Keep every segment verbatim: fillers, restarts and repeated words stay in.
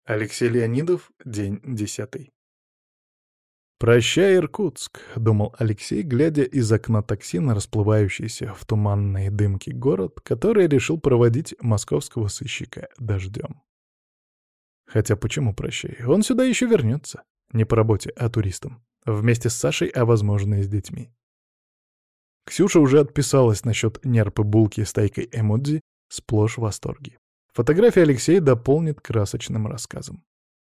Алексей Леонидов, день десятый. «Прощай, Иркутск», — думал Алексей, глядя из окна такси на расплывающийся в туманной дымке город, который решил проводить московского сыщика дождем. Хотя почему прощай? Он сюда еще вернется. Не по работе, а туристом. Вместе с Сашей, а возможно и с детьми. Ксюша уже отписалась насчет нерпы булки с тайкой эмодзи, сплошь в восторге. Фотографии Алексей дополнит красочным рассказом.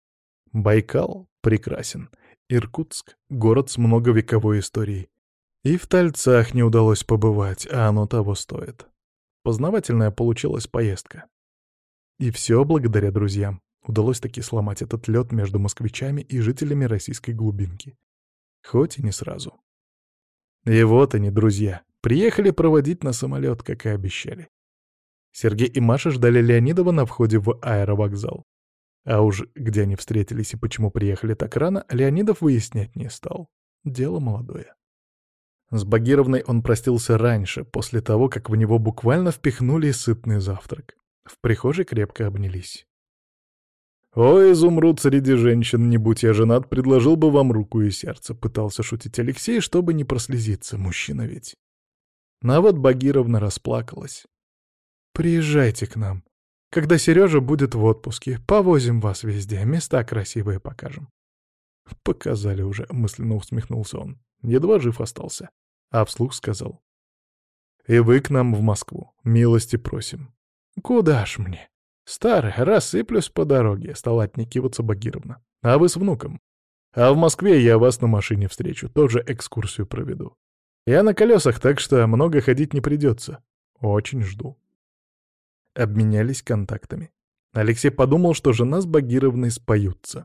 Байкал прекрасен. Иркутск — город с многовековой историей. И в Тальцах не удалось побывать, а оно того стоит. Познавательная получилась поездка. И все благодаря друзьям. Удалось таки сломать этот лед между москвичами и жителями российской глубинки. Хоть и не сразу. И вот они, друзья, приехали проводить на самолет, как и обещали. Сергей и Маша ждали Леонидова на входе в аэровокзал. А уж где они встретились и почему приехали так рано, Леонидов выяснять не стал. Дело молодое. С Багировной он простился раньше, после того, как в него буквально впихнули сытный завтрак. В прихожей крепко обнялись. «Ой, изумруд среди женщин, не будь я женат, предложил бы вам руку и сердце», — пытался шутить Алексей, чтобы не прослезиться, мужчина ведь. Но вот Багировна расплакалась. «Приезжайте к нам. Когда Сережа будет в отпуске, повозим вас везде, места красивые покажем». «Показали уже», — мысленно усмехнулся он. Едва жив остался. А вслух сказал. «И вы к нам в Москву. Милости просим». «Куда ж мне? Старый, рассыплюсь по дороге», — стала отнекиваться Багировна. «А вы с внуком? А в Москве я вас на машине встречу, тоже экскурсию проведу. Я на колесах, так что много ходить не придется. Очень жду». Обменялись контактами. Алексей подумал, что жена с Багировной споются.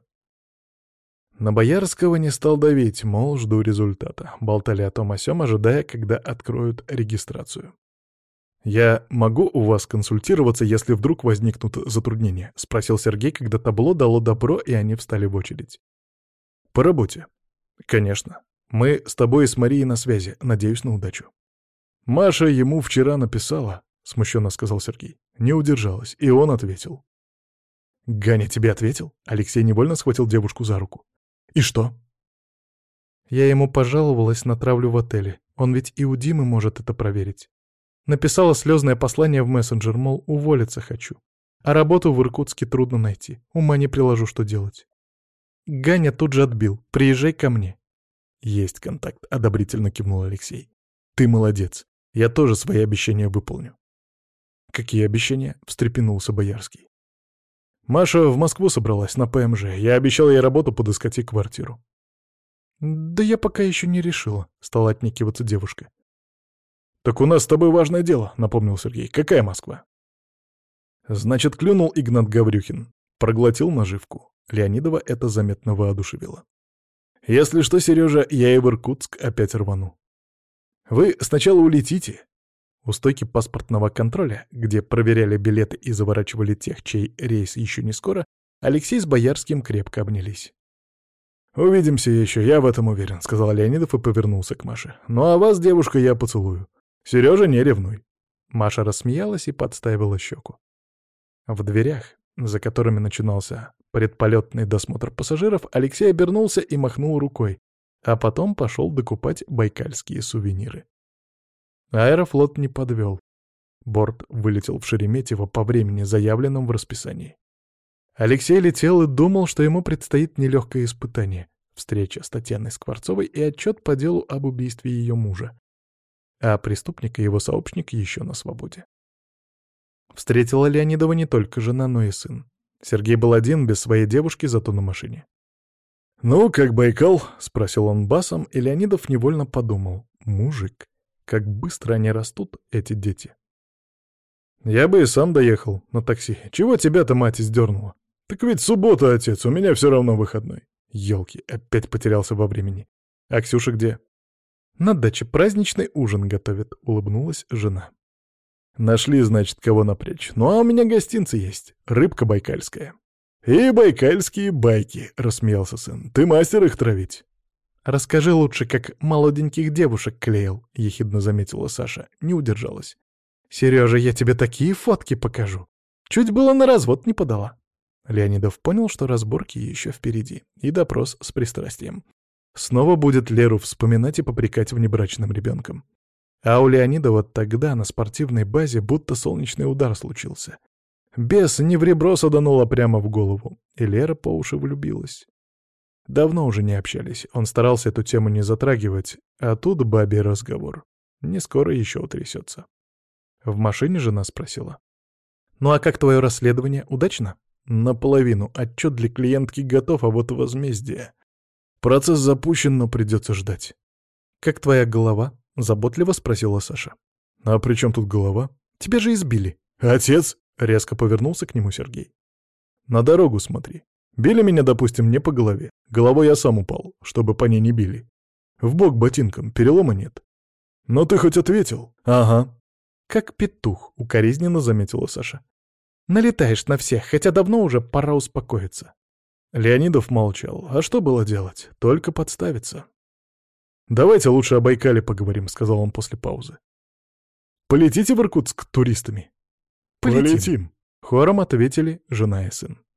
На Боярского не стал давить, мол, жду результата. Болтали о том о сём, ожидая, когда откроют регистрацию. «Я могу у вас консультироваться, если вдруг возникнут затруднения?» — спросил Сергей, когда табло дало добро, и они встали в очередь. «По работе». «Конечно. Мы с тобой и с Марией на связи. Надеюсь на удачу». «Маша ему вчера написала», — смущенно сказал Сергей. Не удержалась, и он ответил. «Ганя тебе ответил?» Алексей невольно схватил девушку за руку. «И что?» Я ему пожаловалась на травлю в отеле. Он ведь и у Димы может это проверить. Написала слезное послание в мессенджер, мол, уволиться хочу. А работу в Иркутске трудно найти. Ума не приложу, что делать. Ганя тут же отбил. «Приезжай ко мне». «Есть контакт», — одобрительно кивнул Алексей. «Ты молодец. Я тоже свои обещания выполню». «Какие обещания?» — встрепенулся Боярский. «Маша в Москву собралась на ПМЖ. Я обещал ей работу подыскать и квартиру». «Да я пока еще не решила», — стала отнекиваться девушка. «Так у нас с тобой важное дело», — напомнил Сергей. «Какая Москва?» Значит, клюнул Игнат Гаврюхин. Проглотил наживку. Леонидова это заметно воодушевило. «Если что, Сережа, я и в Иркутск опять рвану. Вы сначала улетите». У стойки паспортного контроля, где проверяли билеты и заворачивали тех, чей рейс еще не скоро, Алексей с Боярским крепко обнялись. «Увидимся еще, я в этом уверен», — сказал Леонидов и повернулся к Маше. «Ну а вас, девушка, я поцелую. Сережа, не ревнуй». Маша рассмеялась и подставила щеку. В дверях, за которыми начинался предполетный досмотр пассажиров, Алексей обернулся и махнул рукой, а потом пошел докупать байкальские сувениры. Аэрофлот не подвел. Борт вылетел в Шереметьево по времени, заявленном в расписании. Алексей летел и думал, что ему предстоит нелегкое испытание — встреча с Татьяной Скворцовой и отчет по делу об убийстве ее мужа. А преступник и его сообщник еще на свободе. Встретила Леонидова не только жена, но и сын. Сергей был один, без своей девушки, зато на машине. «Ну, как Байкал?» — спросил он басом, и Леонидов невольно подумал. «Мужик, как быстро они растут, эти дети». «Я бы и сам доехал на такси. Чего тебя-то мать издернула? Так ведь суббота, отец, у меня все равно выходной». Ёлки, опять потерялся во времени. «А Ксюша где?» «На даче праздничный ужин готовит», — улыбнулась жена. «Нашли, значит, кого напрячь. Ну а у меня гостинцы есть. Рыбка байкальская». «И байкальские байки», — рассмеялся сын. «Ты мастер их травить». «Расскажи лучше, как молоденьких девушек клеил», — ехидно заметила Саша. Не удержалась. «Сережа, я тебе такие фотки покажу. Чуть было на развод не подала». Леонидов понял, что разборки еще впереди, и допрос с пристрастием. Снова будет Леру вспоминать и попрекать внебрачным ребенком. А у Леонидова тогда на спортивной базе будто солнечный удар случился. Бес не в ребро саданул, а прямо в голову, и Лера по уши влюбилась. Давно уже не общались, он старался эту тему не затрагивать, а тут бабий разговор. Не скоро еще утрясется. В машине жена спросила. «Ну а как твое расследование? Удачно?» «Наполовину. Отчет для клиентки готов, а вот возмездие. Процесс запущен, но придется ждать». «Как твоя голова?» — заботливо спросила Саша. «А при чем тут голова? Тебя же избили». «Отец?» — резко повернулся к нему Сергей. «На дорогу смотри. Били меня, допустим, не по голове. Головой я сам упал, чтобы по ней не били. В бок ботинком, перелома нет». «Но ты хоть ответил?» «Ага». «Как петух», — укоризненно заметила Саша. «Налетаешь на всех, хотя давно уже пора успокоиться». Леонидов молчал. А что было делать? Только подставиться. «Давайте лучше о Байкале поговорим», — сказал он после паузы. «Полетите в Иркутск туристами?» «Полетим», — хором ответили жена и сын.